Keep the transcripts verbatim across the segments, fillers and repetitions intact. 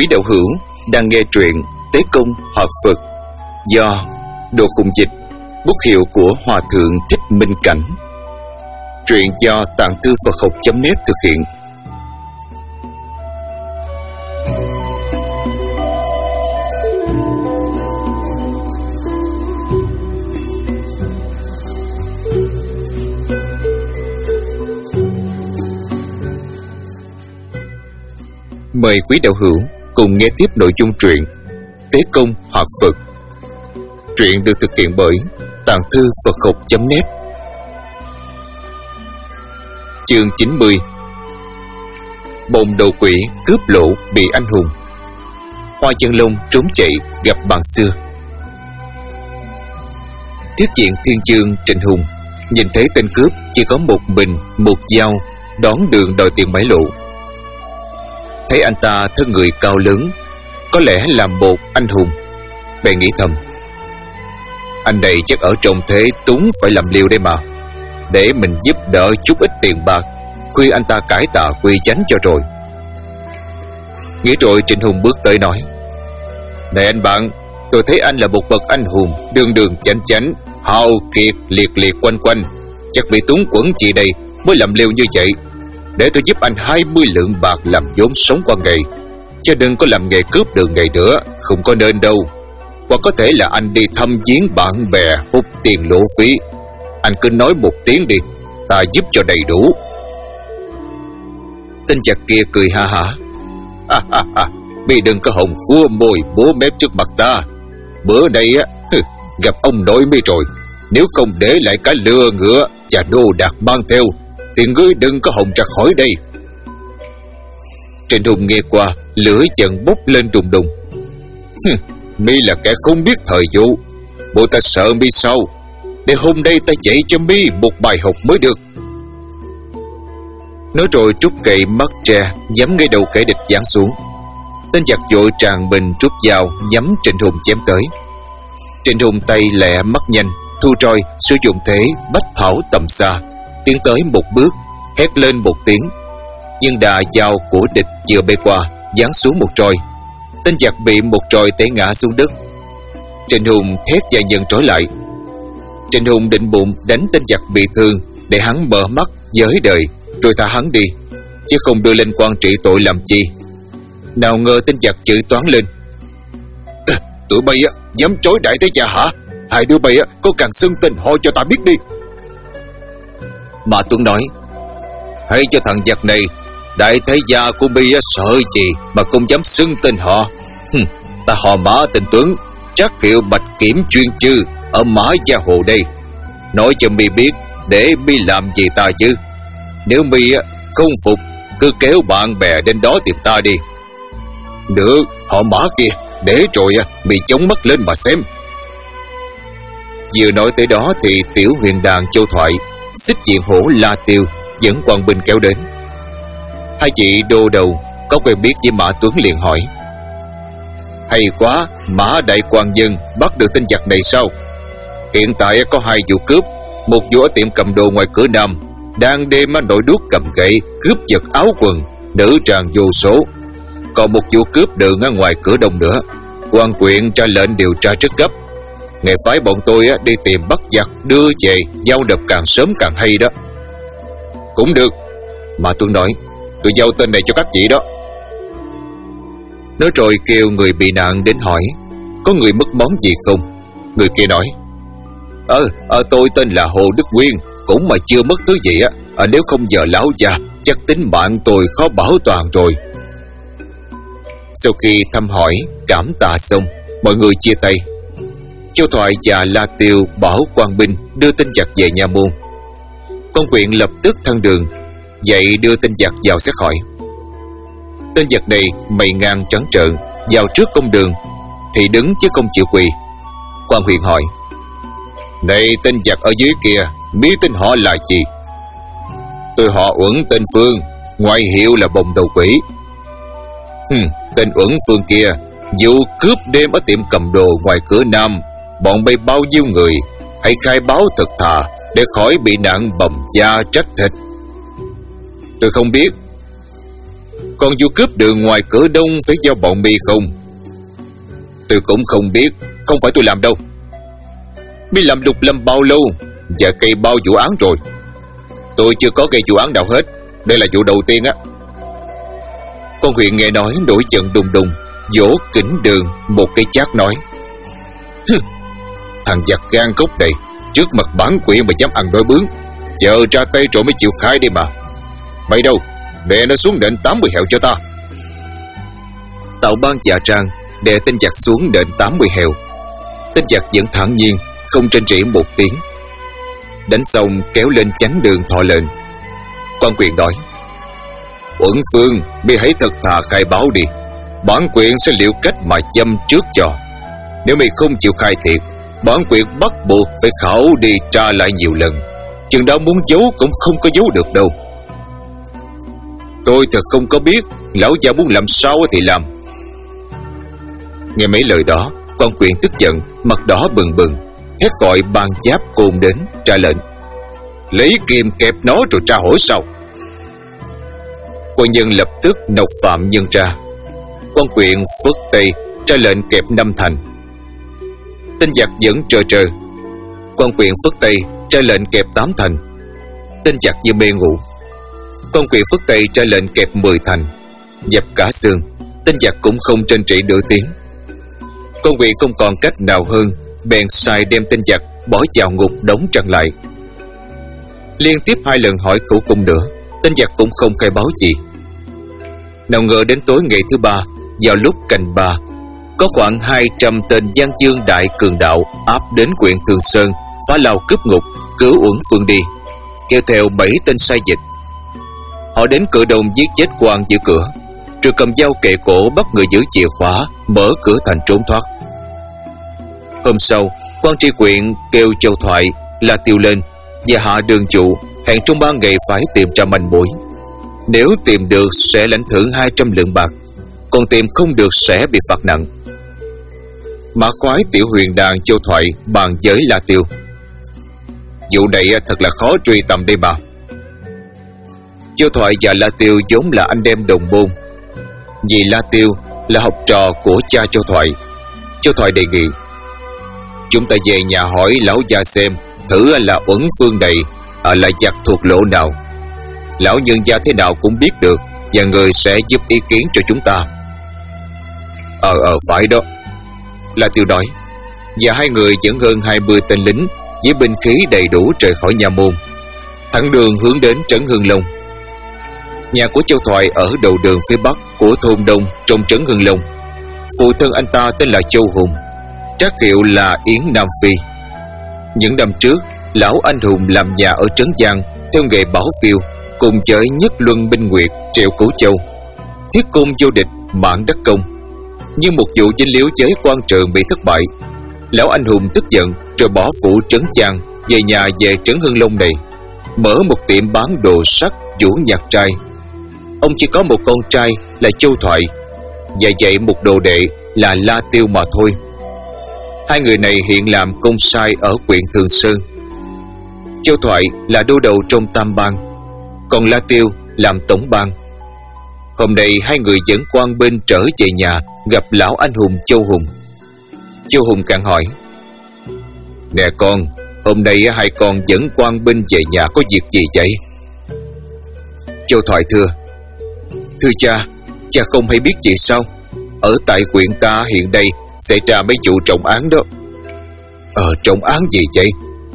quý đạo hữu đang nghe truyện Tế Công Hợp Phật do Đồ Khùng Dịch, bút hiệu của Hòa Thượng Thích Minh Cảnh. Truyện do Tạng Thư Phật Học chấm net thực hiện. Mời quý đạo hữu cùng nghe tiếp nội dung truyện Tế Công Hợp Phật. Truyện được thực hiện bởi Tạng Thư Phật Học chấm net. Chương chín mươi. Bồng đầu quỷ cướp lỗ bị anh hùng. Hoa Chân Long trốn chạy gặp bạn xưa. Tiết diện Thiên Chương Trịnh Hùng nhìn thấy tên cướp chỉ có một mình một dao đón đường đòi tiền mãi lộ. Thấy anh ta thân người cao lớn, có lẽ là một anh hùng, bèn nghĩ thầm: anh này chắc ở trong thế túng phải làm liều đây mà, để mình giúp đỡ chút ít tiền bạc, khuyên anh ta cải tà quy chánh cho rồi. Nghĩ rồi Trịnh Hùng bước tới nói: này anh bạn, tôi thấy anh là một bậc anh hùng, đường đường chánh chánh, hào kiệt liệt liệt quanh quanh, chắc bị túng quẫn chị đây mới làm liều như vậy. Để tôi giúp anh hai mươi lượng bạc làm vốn sống qua ngày, chứ đừng có làm nghề cướp đường ngày nữa, không có nên đâu. Hoặc có thể là anh đi thăm viếng bạn bè hút tiền lộ phí. Anh cứ nói một tiếng đi, ta giúp cho đầy đủ. Tên giặc kia cười ha hả: ha ha ha, bị đừng có hồng khua môi bố mép trước mặt ta. Bữa nay á gặp ông nội mi rồi, nếu không để lại cả lừa ngựa và đồ đạc mang theo thì ngươi đừng có hồng ra khỏi đây. Trịnh Hùng nghe qua, lửa giận bốc lên đùng đùng. Mi là kẻ không biết thời vụ, bộ ta sợ mi sao? Để hôm nay ta dạy cho mi một bài học mới được. Nói rồi trút cậy mắt tre nhắm ngay đầu kẻ địch giáng xuống. Tên giặc vội tràn bình rút dao nhắm Trịnh Hùng chém tới. Trịnh Hùng tay lẹ mắt nhanh, thu roi sử dụng thế bách thảo tầm xa, tiến tới một bước, hét lên một tiếng. Nhưng đà dao của địch vừa bay qua, giáng xuống một roi. Tên giặc bị một roi té ngã xuống đất. Trịnh Hùng thét và nhận trói lại. Trịnh Hùng định bụng đánh tên giặc bị thương để hắn mở mắt giới đời, rồi thả hắn đi, chứ không đưa lên quan trị tội làm chi. Nào ngờ tên giặc chửi toán lên: à, tụi bay á dám trói đại thế gia hả? Hai đứa bay á có càng xưng tên họ cho ta biết đi. Mà Tuấn nói: hãy cho thằng giặc này, đại thế gia của mi sợ gì mà không dám xưng tên họ. Hừm, ta họ Mã tên Tuấn, trắc hiệu Bạch Kiểm chuyên chư ở Mã Gia Hồ đây. Nói cho mi biết để mi làm gì ta chứ. Nếu mi không phục, cứ kéo bạn bè đến đó tìm ta đi. Được, họ Mã kia, để rồi mi chống mắt lên mà xem. Vừa nói tới đó thì tiểu huyền đàn Châu Thoại, xích diện hổ La Tiêu dẫn quan binh kéo đến. Hai chị đô đầu có quen biết với Mã Tuấn liền hỏi: hay quá, Mã đại quan dân bắt được tên giặc này sao? Hiện tại có hai vụ cướp, một vụ ở tiệm cầm đồ ngoài cửa Nam, đang đêm nổi đuốc cầm gậy cướp giật áo quần, nữ tràng vô số. Còn một vụ cướp đường ở ngoài cửa Đông nữa. Quan quyện ra lệnh điều tra rất gấp, ngày phái bọn tôi đi tìm bắt giặc đưa về giao nộp càng sớm càng hay đó. Cũng được, mà tôi nói, tôi giao tên này cho các vị đó. Nói rồi kêu người bị nạn đến hỏi có người mất món gì không. Người kia nói: Ờ, à, tôi tên là Hồ Đức Nguyên, cũng mà chưa mất thứ gì á. À, nếu không giờ lão già chắc tính mạng tôi khó bảo toàn rồi. Sau khi thăm hỏi cảm tạ xong, mọi người chia tay. Châu Thoại và La Tiêu bảo quan binh đưa tên giặc về nhà môn. Con quyện lập tức thăng đường, dậy đưa tên giặc vào xét hỏi. Tên giặc này mày ngang trắng trợn vào trước công đường thì đứng chứ không chịu quỳ. Quan huyện hỏi: này tên giặc ở dưới kia, biết tên họ là gì? Tôi họ Uẩn tên Phương, ngoại hiệu là Bồng Đầu Quỷ. Hừm, tên Uẩn Phương kia vụ cướp đêm ở tiệm cầm đồ ngoài cửa Nam, bọn bay bao nhiêu người? Hãy khai báo thật thà để khỏi bị nạn bầm da trách thịt. Tôi không biết. Còn vụ cướp đường ngoài cửa đông phải do bọn mi không? Tôi cũng không biết. Không phải tôi làm đâu. Mi làm Lục Lâm bao lâu và gây bao vụ án rồi? Tôi chưa có gây vụ án nào hết. Đây là vụ đầu tiên á. Con Huyền nghe nói nổi giận đùng đùng, vỗ Kỉnh Đường một cái chát nói: Thằng giặc gan gốc này, trước mặt bản quyền mà dám ăn đôi bướng, chờ ra tay rồi mới chịu khai đi mà. Mày đâu, đè nó xuống đền tám mươi heo cho ta. Tào Ban dạ Trang đè tên giặc xuống đền tám mươi heo. Tên giặc vẫn thản nhiên, không tranh trĩ một tiếng. Đánh xong kéo lên chánh đường thọ lệnh. Quan Quyền nói: Uẩn Phương, mi hãy thật thà khai báo đi. Bản quyền sẽ liệu cách mà châm trước cho. Nếu mi không chịu khai thiệt, bản quyền bắt buộc phải khảo đi tra lại nhiều lần. Chừng đó muốn giấu cũng không có giấu được đâu. Tôi thật không có biết. Lão già muốn làm sao thì làm. Nghe mấy lời đó, Quan Quyền tức giận, mặt đỏ bừng bừng, thét gọi Ban Giáp Côn đến ra lệnh: Lấy kim kẹp nó rồi tra hỏi sau. Quan nhân lập tức nộp phạm nhân ra. Quan Quyền phất tay ra lệnh kẹp năm thành. Tên giặc vẫn trơ trơ. Quan Quyền phất tay ra lệnh kẹp tám thành. Tên giặc như mê ngủ. Quan Quyền phất tay ra lệnh kẹp mười thành. Dập cả xương, tên giặc cũng không tranh trị nửa tiếng. Quan Quyền không còn cách nào hơn, bèn sai đem tên giặc bỏ vào ngục đóng trăng lại. Liên tiếp hai lần hỏi khẩu cung nữa, tên giặc cũng không khai báo gì. Nào ngờ đến tối ngày thứ ba, vào lúc canh ba, có khoảng hai trăm tên Giang Dương đại cường đạo áp đến huyện Thường Sơn, phá lao cướp ngục, cứu Uẩn Phương đi, kéo theo bảy tên sai dịch. Họ đến cửa đồng giết chết quan giữ cửa, rồi cầm dao kề cổ bắt người giữ chìa khóa, mở cửa thành trốn thoát. Hôm sau, quan tri huyện kêu Châu Thoại, La Tiêu lên và hạ đường chủ hẹn trong ba ngày phải tìm ra manh mối. Nếu tìm được sẽ lãnh thưởng hai trăm lượng bạc, còn tìm không được sẽ bị phạt nặng. Mã Khoái, Tiểu Huyền Đàn, Châu Thoại bàn với La Tiêu: Vụ này thật là khó truy tầm đây mà. Châu Thoại và La Tiêu vốn là anh em đồng môn. Vì La Tiêu là học trò của cha Châu Thoại, Châu Thoại đề nghị: Chúng ta về nhà hỏi lão già xem thử là Uẩn Phương này à, là giặc thuộc lộ nào. Lão nhân gia thế nào cũng biết được, và người sẽ giúp ý kiến cho chúng ta. Ờ ờ phải đó, La Tiêu nói. Và hai người dẫn hơn hai mươi tên lính với binh khí đầy đủ rời khỏi nhà môn, thẳng đường hướng đến trấn Hưng Long. Nhà của Châu Thoại ở đầu đường phía bắc của thôn Đông trong trấn Hưng Long. Phụ thân anh ta tên là Châu Hùng, trác hiệu là Yến Nam Phi. Những năm trước, lão anh hùng làm nhà ở trấn Giang theo nghề bảo phiêu, cùng với Nhất Luân Minh Nguyệt, Triệu Cửu Châu, Thiết Cung vô địch, Mãn Đắc Công. Nhưng một vụ dính líu với quan trường bị thất bại. Lão anh hùng tức giận rồi bỏ phủ trấn Giang về nhà về trấn Hưng Long này, mở một tiệm bán đồ sắt Vũ Nhạc Trai. Ông chỉ có một con trai là Châu Thoại, và dạy một đồ đệ là La Tiêu mà thôi. Hai người này hiện làm công sai ở huyện Thường Sơn. Châu Thoại là đô đầu trong Tam Bang, còn La Tiêu làm tổng bang. Hôm nay hai người dẫn quan binh trở về nhà gặp lão anh hùng Châu Hùng. Châu Hùng càng hỏi: Nè con, hôm nay hai con dẫn quan binh về nhà có việc gì vậy? Châu Thoại thưa: Thưa cha, cha không hay biết gì sao? Ở tại huyện ta hiện đây xảy ra mấy vụ trọng án đó. Ờ, trọng án gì vậy?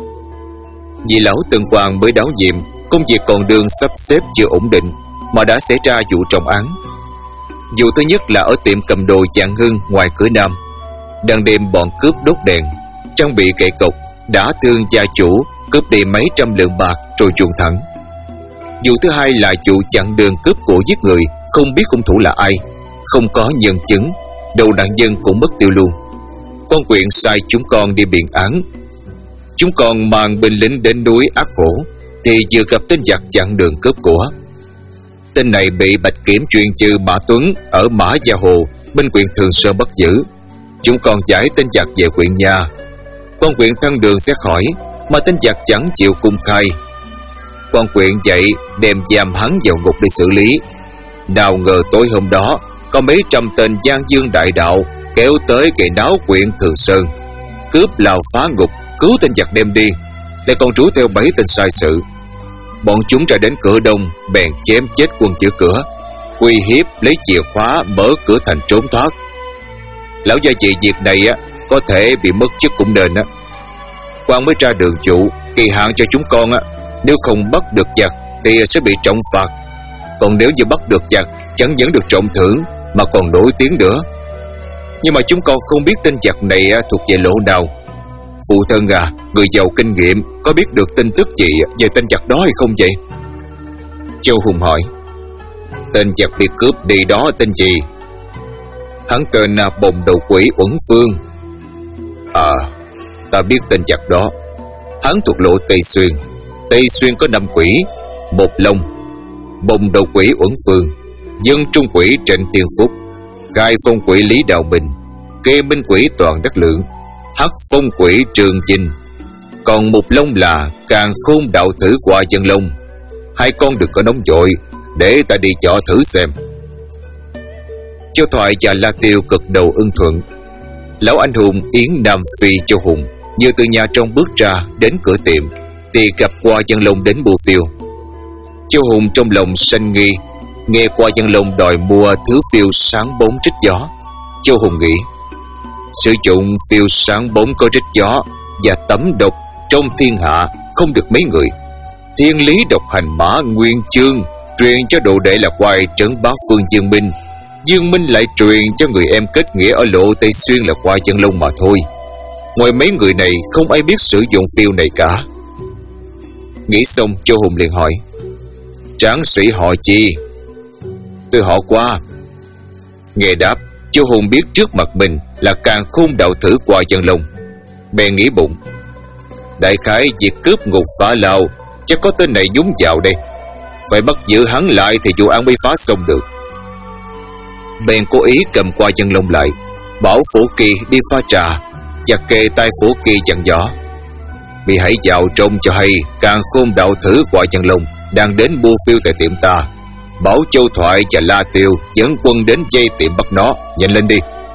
Vì lão Tân Hoàng mới đáo nhiệm, công việc còn đương sắp xếp chưa ổn định mà đã xảy ra vụ trọng án. Vụ thứ nhất là ở tiệm cầm đồ Dạng Hưng ngoài cửa Nam. Đang đêm bọn cướp đốt đèn, trang bị gậy cộc, đã thương gia chủ, cướp đi mấy trăm lượng bạc rồi chuồn thẳng. Vụ thứ hai là vụ chặn đường cướp của giết người, không biết hung thủ là ai, không có nhân chứng, đầu nạn nhân cũng mất tiêu luôn. Quan huyện sai chúng con đi biện án. Chúng con mang binh lính đến núi Ác Hổ thì vừa gặp tên giặc chặn đường cướp của. Tên này bị Bạch Kiểm chuyên chư Mã Tuấn ở Mã Gia Hồ bên huyện Thường Sơn bắt giữ. Chúng con giải tên giặc về huyện nhà. Quan huyện thăng đường xét hỏi, mà tên giặc chẳng chịu cung khai. Quan huyện dậy đem giam hắn vào ngục để xử lý. Nào ngờ tối hôm đó có mấy trăm tên gian dương đại đạo kéo tới gây náo quyện Thường Sơn, cướp lao phá ngục, cứu tên giặc đem đi, lại còn rủ theo bảy tên sai sự. Bọn chúng ra đến cửa đông bèn chém chết quân giữ cửa, uy hiếp lấy chìa khóa mở cửa thành trốn thoát. Lão gia chị việc này á có thể bị mất chức cũng nên á. Quan mới ra đường chủ kỳ hạn cho chúng con á, nếu không bắt được giặc thì sẽ bị trọng phạt. Còn nếu như bắt được giặc chẳng những được trọng thưởng mà còn nổi tiếng nữa. Nhưng mà chúng con không biết tên giặc này thuộc về lỗ nào. Phụ thân à, người giàu kinh nghiệm, có biết được tin tức gì về tên giặc đó hay không vậy? Châu Hùng hỏi. Tên giặc bị cướp đi đó tên gì? Hắn tên là Bồng Đầu Quỷ Uẩn Phương. À, ta biết tên giặc đó. Hắn thuộc lộ Tây Xuyên. Tây Xuyên có năm quỷ: Một Long, Bồng Đầu Quỷ Uẩn Phương, Dân Trung Quỷ Trịnh Tiên Phúc, Khai Phong Quỷ Lý Đạo Bình, Kê Minh Quỷ Toàn Đắc Lượng, Hắc Phong Quỷ Trường Chinh. Còn Một Long là Càn Khôn Đạo Thử Qua Dân Long. Hai con đừng có nóng vội, để ta đi dò thử xem. Châu Thoại và La Tiêu cực đầu ưng thuận. Lão anh hùng Yến Nam Phi Châu Hùng vừa từ nhà trong bước ra đến cửa tiệm thì gặp Qua Dân Long đến bưu phiêu. Châu Hùng trong lòng sanh nghi, nghe Qua Dân Long đòi mua thứ phiêu sáng bóng rít gió. Châu Hùng nghĩ, sử dụng phiêu sáng bóng có rít gió và tấm độc trong thiên hạ không được mấy người. Thiên lý độc hành mã nguyên chương truyền cho đồ đệ là Quai trấn bá phương Dương Minh. Dương Minh lại truyền cho người em kết nghĩa ở lộ Tây Xuyên là Qua Dân Long mà thôi. Ngoài mấy người này không ai biết sử dụng phiêu này cả. Nghĩ xong Châu Hùng liền hỏi, tráng sĩ họ chi? Tôi họ Qua. Nghe đáp, Châu Hùng biết trước mặt mình là Càn Khôn Đạo Thử Qua Dân Long, bèn nghĩ bụng, đại khái việc cướp ngục phá lao chắc có tên này nhúng vào đây, phải bắt giữ hắn lại thì vụ án mới phá xong được. Bèn cố ý cầm Qua Dân Long lại, bảo Phổ Kỳ đi pha trà, và kề tai Phổ Kỳ dặn dò, vì hãy vào trông cho hay Càn Khôn Đạo Thử Qua Dân Long đang đến mua phiêu tại tiệm ta. Bảo Châu Thoại và La Tiêu dẫn quân đến dây tiệm bắt nó, nhanh lên đi.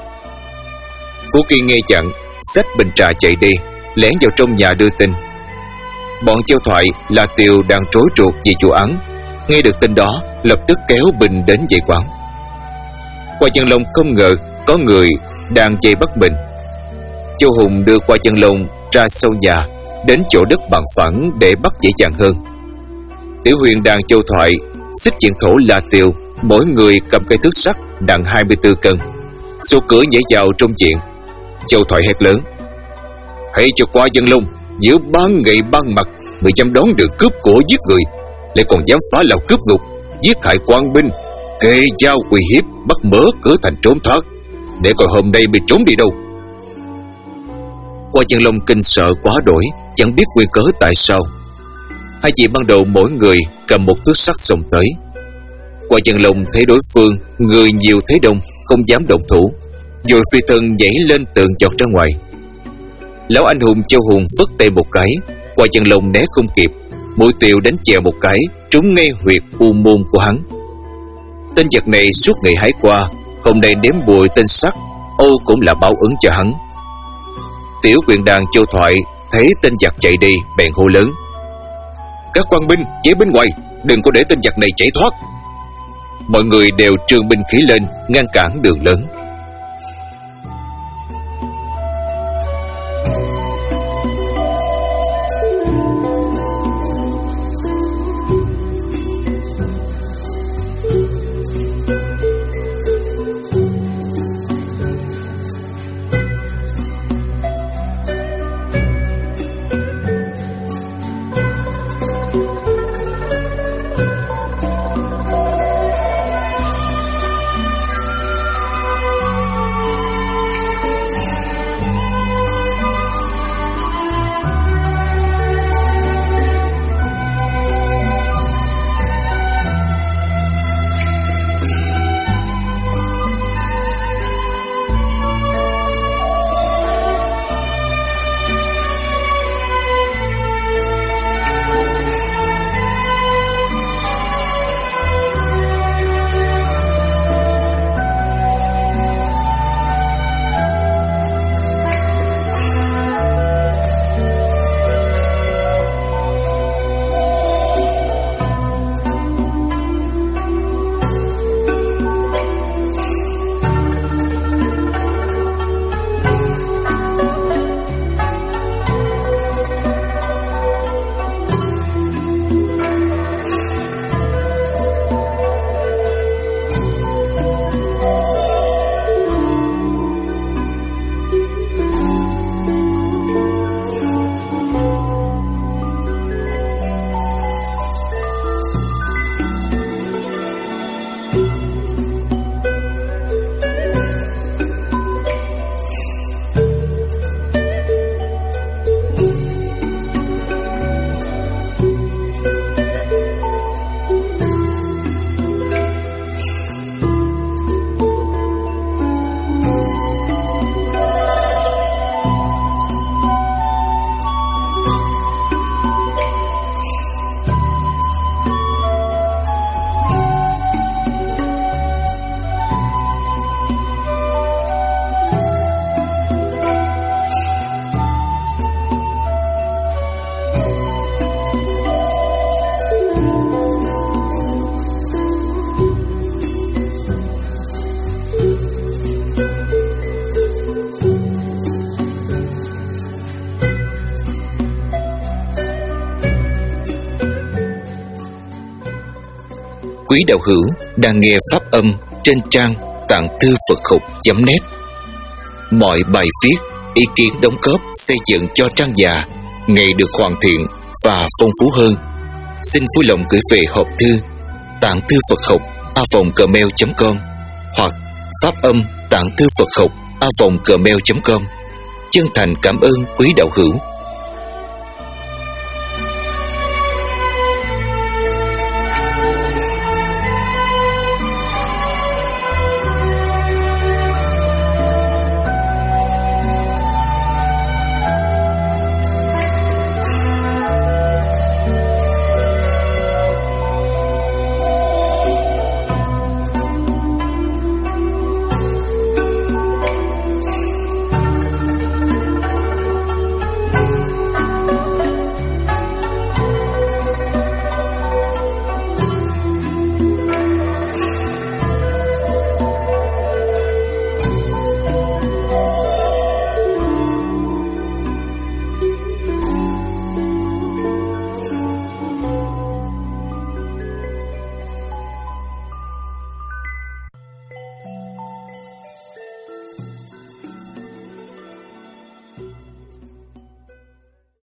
Phú Kỳ nghe chặn, xách bình trà chạy đi, lẻn vào trong nhà đưa tin. Bọn Châu Thoại, La Tiêu đang trối ruột về vụ án, nghe được tin đó lập tức kéo binh đến dây quán. Qua Dân Long không ngờ có người đang dây bắt mình. Châu Hùng đưa Qua Dân Long ra sau nhà, đến chỗ đất bằng phẳng để bắt dễ dàng hơn. Tiểu Huyền đàn Châu Thoại xích diện thổ La Tiêu, mỗi người cầm cây thước sắt nặng hai mươi tư cân, xô cửa nhảy vào trong chuyện. Châu Thoại hét lớn, hãy cho Qua Dân Long giữa ban ngày ban mặt, người dám đón đường cướp của giết người, lại còn dám phá lao cướp ngục, giết hại quan binh, kề dao uy hiếp bắt mở cửa thành trốn thoát, để coi hôm nay bị trốn đi đâu. Qua Dân Long kinh sợ quá đổi, chẳng biết nguyên cớ tại sao. Hai chị ban đầu mỗi người cầm một thước sắt xông tới. Qua Dân Long thấy đối phương người nhiều thế đông, không dám động thủ, rồi phi thân nhảy lên tường chọt ra ngoài. Lão anh hùng Châu Hùng vất tay một cái, Qua Dân Long né không kịp, mũi tiều đánh chèo một cái trúng ngay huyệt u môn của hắn. Tên giặc này suốt ngày hái qua, hôm nay nếm bùi tên sắt, Âu cũng là báo ứng cho hắn. Tiểu quyền đàn Châu Thoại thấy tên giặc chạy đi bèn hô lớn, các quan binh chế bên ngoài, đừng có để tên giặc này chạy thoát. Mọi người đều trương binh khí lên ngăn cản đường lớn. quý đạo hữu đang nghe pháp âm trên trang tạng thư Phật học chấm net. Mọi bài viết, ý kiến đóng góp xây dựng cho trang già ngày được hoàn thiện và phong phú hơn. Xin vui lòng gửi về hộp thư tạng thư Phật học a vòng gmail chấm com hoặc pháp âm tạng thư Phật học a vòng gmail chấm com. Chân thành cảm ơn quý đạo hữu